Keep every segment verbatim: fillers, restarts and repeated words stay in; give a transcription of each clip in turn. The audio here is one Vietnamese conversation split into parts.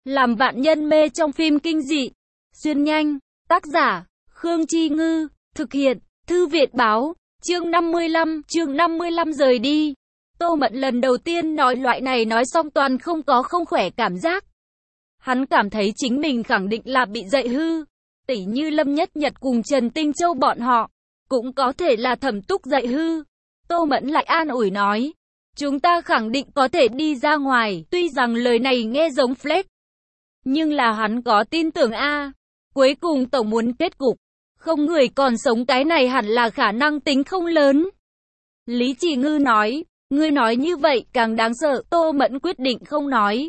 Làm vạn nhân mê trong phim kinh dị. Xuyên nhanh. Tác giả, Khương Chi Ngư. Thực hiện, Thư Việt Báo. Chương năm mươi lăm, chương năm mươi lăm rời đi. Tô Mẫn lần đầu tiên nói loại này nói xong toàn không có không khỏe cảm giác. Hắn cảm thấy chính mình khẳng định là bị dạy hư. Tỉ như Lâm Nhất Nhật cùng Trần Tinh Châu bọn họ, cũng có thể là Thẩm Túc dạy hư. Tô Mẫn lại an ủi nói, chúng ta khẳng định có thể đi ra ngoài, tuy rằng lời này nghe giống flex. Nhưng là hắn có tin tưởng a. Cuối cùng tổng muốn kết cục, không người còn sống cái này hẳn là khả năng tính không lớn. Lý Chỉ Ngư nói, ngươi nói như vậy càng đáng sợ. Tô Mẫn quyết định không nói.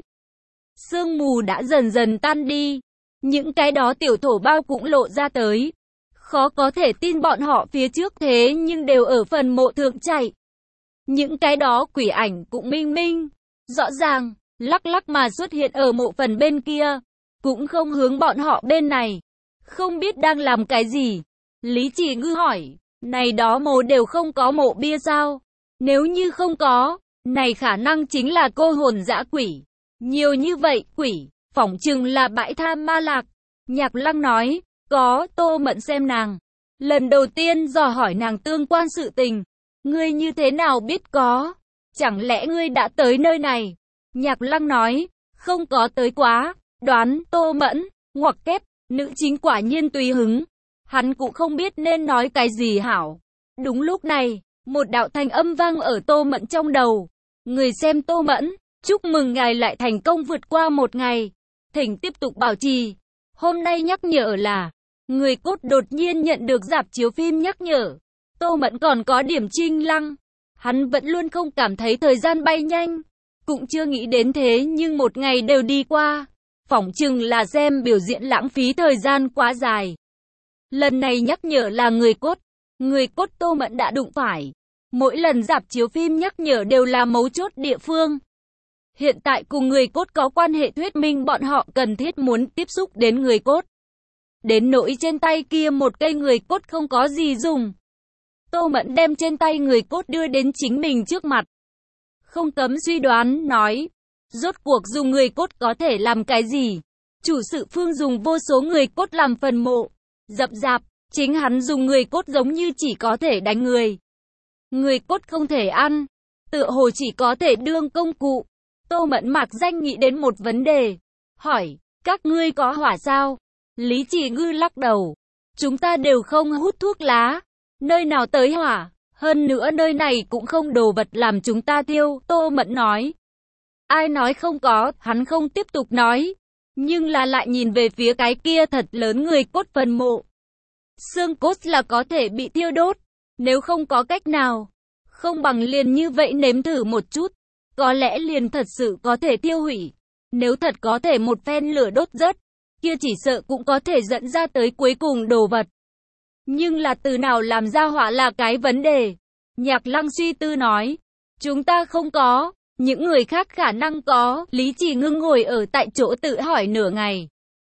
Sương mù đã dần dần tan đi. Những cái đó tiểu thổ bao cũng lộ ra tới. Khó có thể tin bọn họ phía trước thế nhưng đều ở phần mộ thượng chạy. Những cái đó quỷ ảnh cũng minh minh. Rõ ràng, lắc lắc mà xuất hiện ở mộ phần bên kia. Cũng không hướng bọn họ bên này. Không biết đang làm cái gì. Lý Chỉ Ngư hỏi, này đó mộ đều không có mộ bia sao? Nếu như không có, này khả năng chính là cô hồn dã quỷ. Nhiều như vậy, quỷ, phỏng chừng là bãi tha ma lạc. Nhạc Lăng nói, có. Tô Mẫn xem nàng. Lần đầu tiên dò hỏi nàng tương quan sự tình. Ngươi như thế nào biết có? Chẳng lẽ ngươi đã tới nơi này? Nhạc Lăng nói, không có tới quá. Đoán. Tô Mẫn, ngoặc kép, nữ chính quả nhiên tùy hứng. Hắn cũng không biết nên nói cái gì hảo. Đúng lúc này, một đạo thanh âm vang ở Tô Mẫn trong đầu. Người xem Tô Mẫn, chúc mừng ngài lại thành công vượt qua một ngày. Thỉnh tiếp tục bảo trì. Hôm nay nhắc nhở là, người cốt đột nhiên nhận được rạp chiếu phim nhắc nhở. Tô Mẫn còn có điểm trinh lăng. Hắn vẫn luôn không cảm thấy thời gian bay nhanh. Cũng chưa nghĩ đến thế nhưng một ngày đều đi qua. Phỏng chừng là xem biểu diễn lãng phí thời gian quá dài. Lần này nhắc nhở là người cốt. Người cốt Tô Mẫn đã đụng phải. Mỗi lần rạp chiếu phim nhắc nhở đều là mấu chốt địa phương. Hiện tại cùng người cốt có quan hệ thuyết minh bọn họ cần thiết muốn tiếp xúc đến người cốt. Đến nỗi trên tay kia một cây người cốt không có gì dùng. Tô Mẫn đem trên tay người cốt đưa đến chính mình trước mặt. Không cấm suy đoán, nói. Rốt cuộc dùng người cốt có thể làm cái gì? Chủ sự phương dùng vô số người cốt làm phần mộ. Dập dạp, chính hắn dùng người cốt giống như chỉ có thể đánh người. Người cốt không thể ăn. Tựa hồ chỉ có thể đương công cụ. Tô Mẫn mạc danh nghĩ đến một vấn đề. Hỏi, các ngươi có hỏa sao? Lý Chỉ Ngư lắc đầu. Chúng ta đều không hút thuốc lá. Nơi nào tới hỏa? Hơn nữa nơi này cũng không đồ vật làm chúng ta tiêu. Tô Mẫn nói. Ai nói không có, hắn không tiếp tục nói. Nhưng là lại nhìn về phía cái kia thật lớn người cốt phần mộ. Xương cốt là có thể bị thiêu đốt. Nếu không có cách nào, không bằng liền như vậy nếm thử một chút. Có lẽ liền thật sự có thể tiêu hủy. Nếu thật có thể một phen lửa đốt rớt, kia chỉ sợ cũng có thể dẫn ra tới cuối cùng đồ vật. Nhưng là từ nào làm ra hỏa là cái vấn đề. Nhạc Lăng suy tư nói, chúng ta không có, những người khác khả năng có. Lý Chỉ Ngư ngồi ở tại chỗ tự hỏi nửa ngày.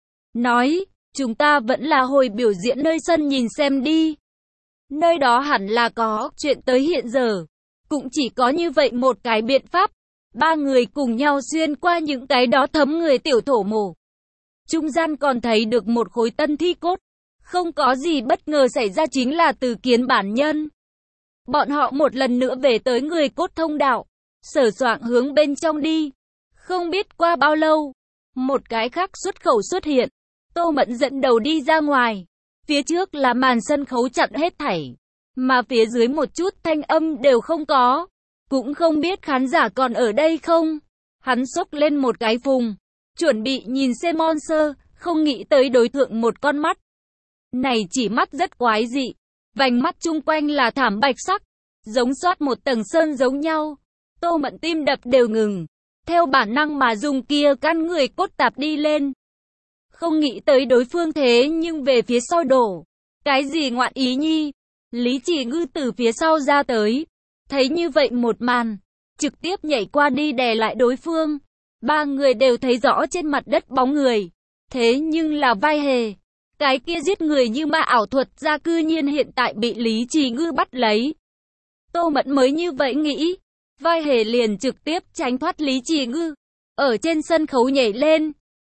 Nói, chúng ta vẫn là hồi biểu diễn nơi sân nhìn xem đi. Nơi đó hẳn là có, chuyện tới hiện giờ. Cũng chỉ có như vậy một cái biện pháp. Ba người cùng nhau xuyên qua những cái đó thấm người tiểu thổ mộ. Trung gian còn thấy được một khối tân thi cốt. Không có gì bất ngờ xảy ra chính là Từ Kiến bản nhân. Bọn họ một lần nữa về tới người cốt thông đạo. Sở soạng hướng bên trong đi. Không biết qua bao lâu, một cái khác xuất khẩu xuất hiện. Tô Mẫn dẫn đầu đi ra ngoài. Phía trước là màn sân khấu chặn hết thảy. Mà phía dưới một chút thanh âm đều không có. Cũng không biết khán giả còn ở đây không. Hắn xốc lên một cái phùng. Chuẩn bị nhìn xem monster. Không nghĩ tới đối tượng một con mắt. Này chỉ mắt rất quái dị. Vành mắt chung quanh là thảm bạch sắc. Giống xoát một tầng sơn giống nhau. Tô Mẫn tim đập đều ngừng. Theo bản năng mà dùng kia căn người cốt tạp đi lên. Không nghĩ tới đối phương thế nhưng về phía sau đổ. Cái gì ngoạn ý nhi? Lý Chỉ Ngư từ phía sau ra tới. Thấy như vậy một màn. Trực tiếp nhảy qua đi đè lại đối phương. Ba người đều thấy rõ trên mặt đất bóng người. Thế nhưng là vai hề. Cái kia giết người như ma ảo thuật ra cư nhiên hiện tại bị Lý Chỉ Ngư bắt lấy. Tô Mẫn mới như vậy nghĩ. Vai hề liền trực tiếp tránh thoát Lý Chỉ Ngư. Ở trên sân khấu nhảy lên.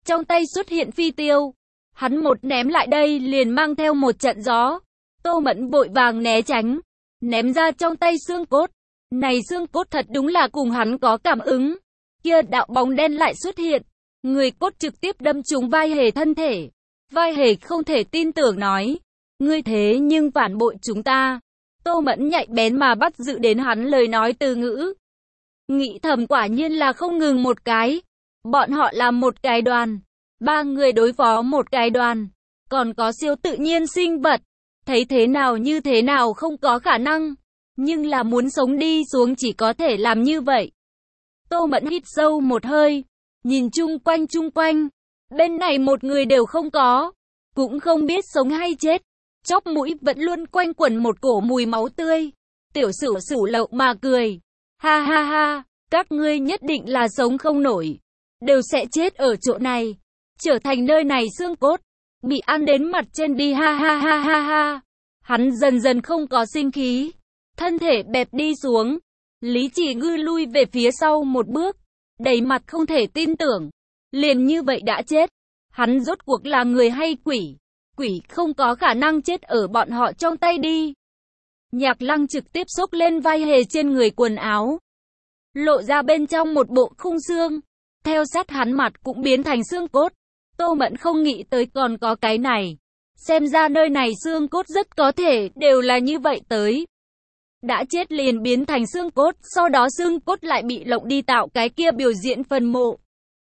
trong tay xuất hiện phi tiêu. Hắn một ném lại đây liền mang theo một trận gió. Tô Mẫn vội vàng né tránh, ném ra trong tay xương cốt. Này xương cốt thật đúng là cùng hắn có cảm ứng. Kia đạo bóng đen lại xuất hiện, người cốt trực tiếp đâm trúng vai hề thân thể. Vai hề không thể tin tưởng nói, ngươi thế nhưng phản bội chúng ta. Tô Mẫn nhạy bén mà bắt giữ đến hắn lời nói từ ngữ. Nghĩ thầm quả nhiên là không ngừng một cái. Bọn họ là một cái đoàn. Ba người đối phó một cái đoàn. Còn có siêu tự nhiên sinh vật. Thấy thế nào như thế nào không có khả năng. Nhưng là muốn sống đi xuống chỉ có thể làm như vậy. Tô Mẫn hít sâu một hơi. Nhìn chung quanh chung quanh. Bên này một người đều không có. Cũng không biết sống hay chết. Chóp mũi vẫn luôn quanh quẩn một cổ mùi máu tươi. Tiểu Sửu Sửu lậu mà cười. Ha ha ha, các ngươi nhất định là sống không nổi. Đều sẽ chết ở chỗ này. Trở thành nơi này xương cốt. Bị ăn đến mặt trên đi ha ha ha ha ha. Hắn dần dần không có sinh khí. Thân thể bẹp đi xuống. Lý Chỉ Ngư lui về phía sau một bước. Đầy mặt không thể tin tưởng. Liền như vậy đã chết. Hắn rốt cuộc là người hay quỷ? Quỷ không có khả năng chết ở bọn họ trong tay đi. Nhạc Lăng trực tiếp xốc lên vai hề trên người quần áo. Lộ ra bên trong một bộ khung xương. Theo sát hắn mặt cũng biến thành xương cốt. Tô Mẫn không nghĩ tới còn có cái này. Xem ra nơi này xương cốt rất có thể đều là như vậy tới. Đã chết liền biến thành xương cốt, sau đó xương cốt lại bị lộng đi tạo cái kia biểu diễn phần mộ.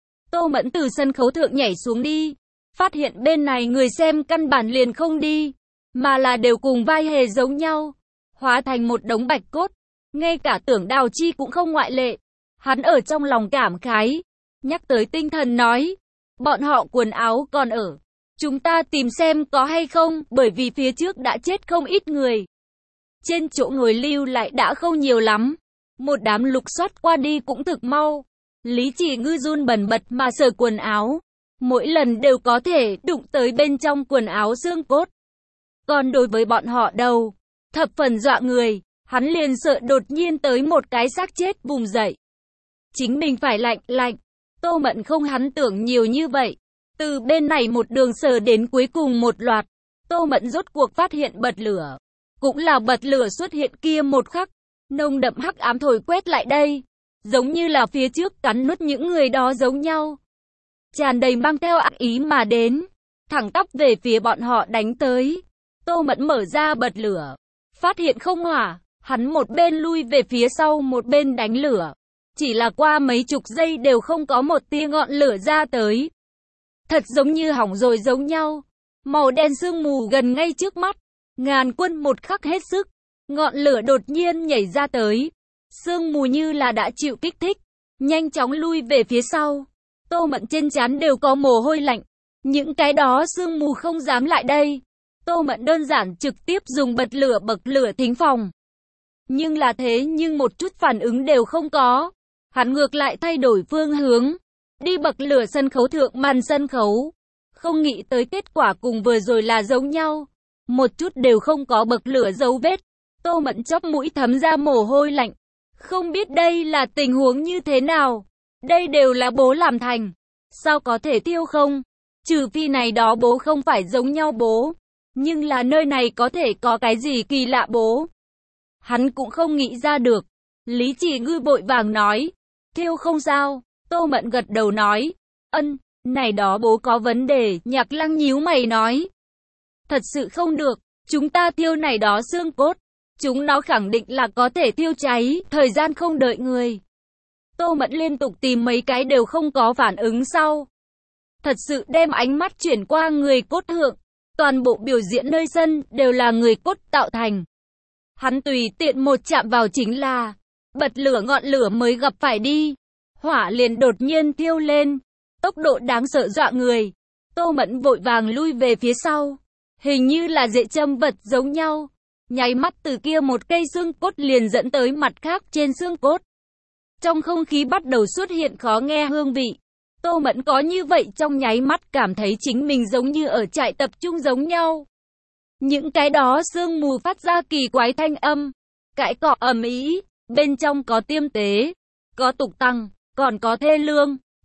Tô Mẫn từ sân khấu thượng nhảy xuống đi. Phát hiện bên này người xem căn bản liền không đi. Mà là đều cùng vai hề giống nhau. Hóa thành một đống bạch cốt. Ngay cả Tưởng Đào Chi cũng không ngoại lệ. Hắn ở trong lòng cảm khái. Nhắc tới tinh thần nói. Bọn họ quần áo còn ở. Chúng ta tìm xem có hay không, bởi vì phía trước đã chết không ít người. Trên chỗ ngồi lưu lại đã không nhiều lắm. Một đám lục soát qua đi cũng thực mau. Lý Chỉ Ngư run bần bật mà sờ quần áo. Mỗi lần đều có thể đụng tới bên trong quần áo xương cốt. Còn đối với bọn họ đâu, thập phần dọa người. Hắn liền sợ đột nhiên tới một cái xác chết vùng dậy. Chính mình phải lạnh lạnh. Tô Mẫn không hắn tưởng nhiều như vậy. Từ bên này một đường sờ đến cuối cùng một loạt. Tô Mẫn rốt cuộc phát hiện bật lửa. Cũng là bật lửa xuất hiện kia một khắc. Nồng đậm hắc ám thổi quét lại đây. Giống như là phía trước cắn nuốt những người đó giống nhau. Tràn đầy mang theo ác ý mà đến. Thẳng tắp về phía bọn họ đánh tới. Tô Mẫn mở ra bật lửa. Phát hiện không hỏa. Hắn một bên lui về phía sau một bên đánh lửa. Chỉ là qua mấy chục giây đều không có một tia ngọn lửa ra tới. Thật giống như hỏng rồi giống nhau. Màu đen sương mù gần ngay trước mắt. Ngàn quân một khắc hết sức. Ngọn lửa đột nhiên nhảy ra tới. Sương mù như là đã chịu kích thích. Nhanh chóng lui về phía sau. Tô Mẫn trên trán đều có mồ hôi lạnh. Những cái đó sương mù không dám lại đây. Tô Mẫn đơn giản trực tiếp dùng bật lửa bậc lửa thính phòng. Nhưng là thế nhưng một chút phản ứng đều không có. Hắn ngược lại thay đổi phương hướng. Đi bậc lửa sân khấu thượng màn sân khấu. Không nghĩ tới kết quả cùng vừa rồi là giống nhau. Một chút đều không có bậc lửa dấu vết. Tô Mẫn chóp mũi thấm ra mồ hôi lạnh. Không biết đây là tình huống như thế nào. Đây đều là bố làm thành. Sao có thể tiêu không? Trừ phi này đó bố không phải giống nhau bố. Nhưng là nơi này có thể có cái gì kỳ lạ bố. Hắn cũng không nghĩ ra được. Lý Chỉ Ngư vội vàng nói. Thiêu không sao. Tô Mẫn gật đầu nói. Ân, này đó bố có vấn đề. Nhạc Lăng nhíu mày nói. Thật sự không được. Chúng ta thiêu này đó xương cốt. Chúng nó khẳng định là có thể thiêu cháy. Thời gian không đợi người. Tô Mẫn liên tục tìm mấy cái đều không có phản ứng sau. Thật sự đem ánh mắt chuyển qua người cốt thượng. Toàn bộ biểu diễn nơi sân đều là người cốt tạo thành. Hắn tùy tiện một chạm vào chính là bật lửa ngọn lửa mới gặp phải đi. Hỏa liền đột nhiên thiêu lên. Tốc độ đáng sợ dọa người. Tô Mẫn vội vàng lui về phía sau. Hình như là dễ châm vật giống nhau. Nháy mắt từ kia một cây xương cốt liền dẫn tới mặt khác trên xương cốt. Trong không khí bắt đầu xuất hiện khó nghe hương vị. Tô Mẫn có như vậy trong nháy mắt cảm thấy chính mình giống như ở trại tập trung giống nhau. Những cái đó sương mù phát ra kỳ quái thanh âm. Cãi cọ ầm ĩ, bên trong có tiêm tế, có tục tăng, còn có thê lương.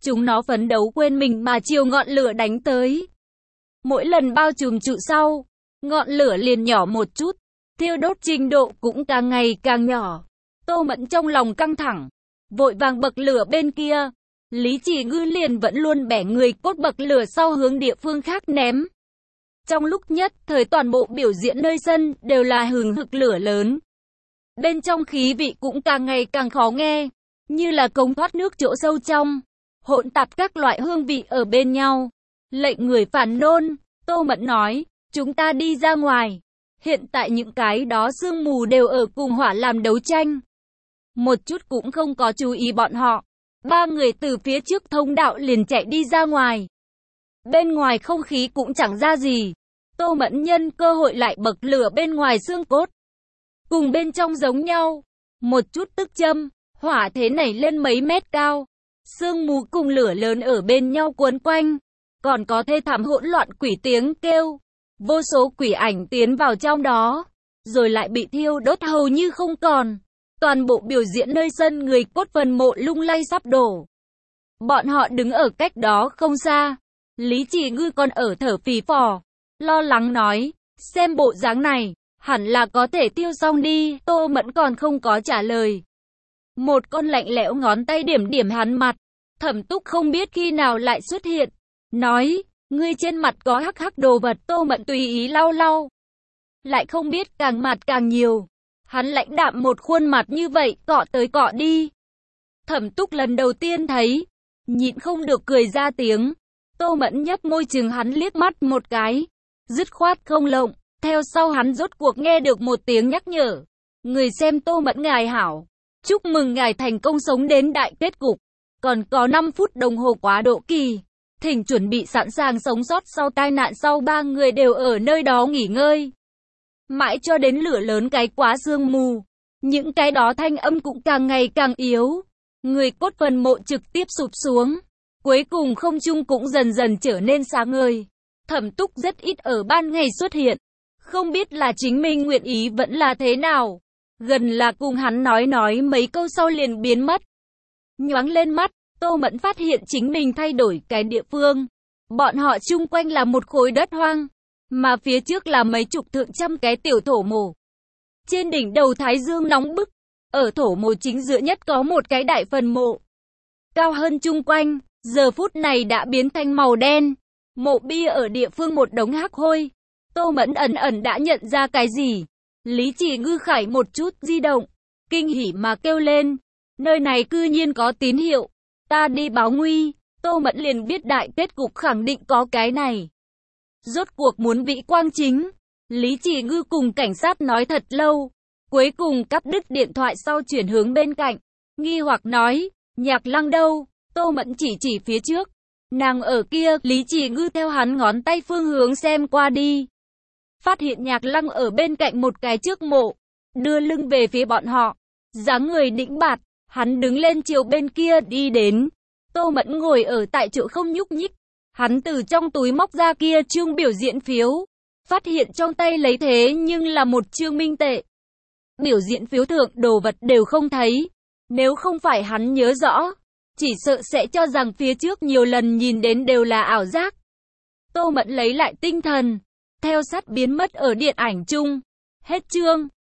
Chúng nó phấn đấu quên mình mà chiều ngọn lửa đánh tới. Mỗi lần bao trùm trụ sau, ngọn lửa liền nhỏ một chút, thiêu đốt trình độ cũng càng ngày càng nhỏ. Tô Mẫn trong lòng căng thẳng, vội vàng bậc lửa bên kia. Lý Chỉ Ngư liền vẫn luôn bẻ người cốt bậc lửa sau hướng địa phương khác ném. Trong lúc nhất thời toàn bộ biểu diễn nơi sân đều là hừng hực lửa lớn. Bên trong khí vị cũng càng ngày càng khó nghe, như là cống thoát nước chỗ sâu trong, hỗn tạp các loại hương vị ở bên nhau. Lệnh người phản nôn, Tô Mẫn nói, chúng ta đi ra ngoài. Hiện tại những cái đó sương mù đều ở cùng hỏa làm đấu tranh. Một chút cũng không có chú ý bọn họ. Ba người từ phía trước thông đạo liền chạy đi ra ngoài. Bên ngoài không khí cũng chẳng ra gì. Tô Mẫn nhân cơ hội lại bậc lửa bên ngoài xương cốt. Cùng bên trong giống nhau. Một chút tức châm, hỏa thế nảy lên mấy mét cao. Sương mù cùng lửa lớn ở bên nhau cuốn quanh. Còn có thê thảm hỗn loạn quỷ tiếng kêu. Vô số quỷ ảnh tiến vào trong đó. Rồi lại bị thiêu đốt hầu như không còn. Toàn bộ biểu diễn nơi sân người cốt phần mộ lung lay sắp đổ. Bọn họ đứng ở cách đó không xa. Lý Chỉ Ngư còn ở thở phì phò, lo lắng nói, xem bộ dáng này, hẳn là có thể tiêu xong đi. Tô Mẫn còn không có trả lời. Một con lạnh lẽo ngón tay điểm điểm hắn mặt. Thẩm Túc không biết khi nào lại xuất hiện, nói, ngươi trên mặt có hắc hắc đồ vật. Tô Mẫn tùy ý lau lau, lại không biết càng mặt càng nhiều. Hắn lãnh đạm một khuôn mặt như vậy, cọ tới cọ đi. Thẩm Túc lần đầu tiên thấy, nhịn không được cười ra tiếng. Tô Mẫn nhấp môi chừng hắn liếc mắt một cái, dứt khoát không lộng. Theo sau hắn rốt cuộc nghe được một tiếng nhắc nhở. Người xem Tô Mẫn ngài hảo, chúc mừng ngài thành công sống đến đại kết cục. Còn có năm phút đồng hồ quá độ kỳ, thỉnh chuẩn bị sẵn sàng sống sót sau tai nạn. Sau ba người đều ở nơi đó nghỉ ngơi. Mãi cho đến lửa lớn cái quá sương mù, những cái đó thanh âm cũng càng ngày càng yếu. Người cốt phần mộ trực tiếp sụp xuống. Cuối cùng không trung cũng dần dần trở nên sáng ngời. Thẩm Túc rất ít ở ban ngày xuất hiện. Không biết là chính mình nguyện ý vẫn là thế nào. Gần là cùng hắn nói nói mấy câu sau liền biến mất. Nhoáng lên mắt, Tô Mẫn phát hiện chính mình thay đổi cái địa phương. Bọn họ chung quanh là một khối đất hoang, mà phía trước là mấy chục thượng trăm cái tiểu thổ mộ. Trên đỉnh đầu thái dương nóng bức, ở thổ mộ chính giữa nhất có một cái đại phần mộ. Cao hơn chung quanh, giờ phút này đã biến thành màu đen. Mộ bia ở địa phương một đống hắc hôi. Tô Mẫn ẩn ẩn đã nhận ra cái gì. Lý Chỉ Ngư khải một chút di động, kinh hỉ mà kêu lên. Nơi này cư nhiên có tín hiệu. Ta đi báo nguy. Tô Mẫn liền biết đại kết cục khẳng định có cái này. Rốt cuộc muốn vị quang chính. Lý Chỉ Ngư cùng cảnh sát nói thật lâu. Cuối cùng cắt đứt điện thoại sau chuyển hướng bên cạnh. Nghi hoặc nói, Nhạc Lăng đâu? Tô Mẫn chỉ chỉ phía trước. Nàng ở kia. Lý Chỉ Ngư theo hắn ngón tay phương hướng xem qua đi. Phát hiện Nhạc Lăng ở bên cạnh một cái trước mộ, đưa lưng về phía bọn họ. Dáng người đĩnh bạt, hắn đứng lên chiều bên kia đi đến. Tô Mẫn ngồi ở tại chỗ không nhúc nhích. Hắn từ trong túi móc ra kia chương biểu diễn phiếu. Phát hiện trong tay lấy thế nhưng là một chương minh tệ. Biểu diễn phiếu thượng đồ vật đều không thấy. Nếu không phải hắn nhớ rõ, chỉ sợ sẽ cho rằng phía trước nhiều lần nhìn đến đều là ảo giác. Tô Mẫn lấy lại tinh thần, theo sát biến mất ở điện ảnh chung. Hết chương.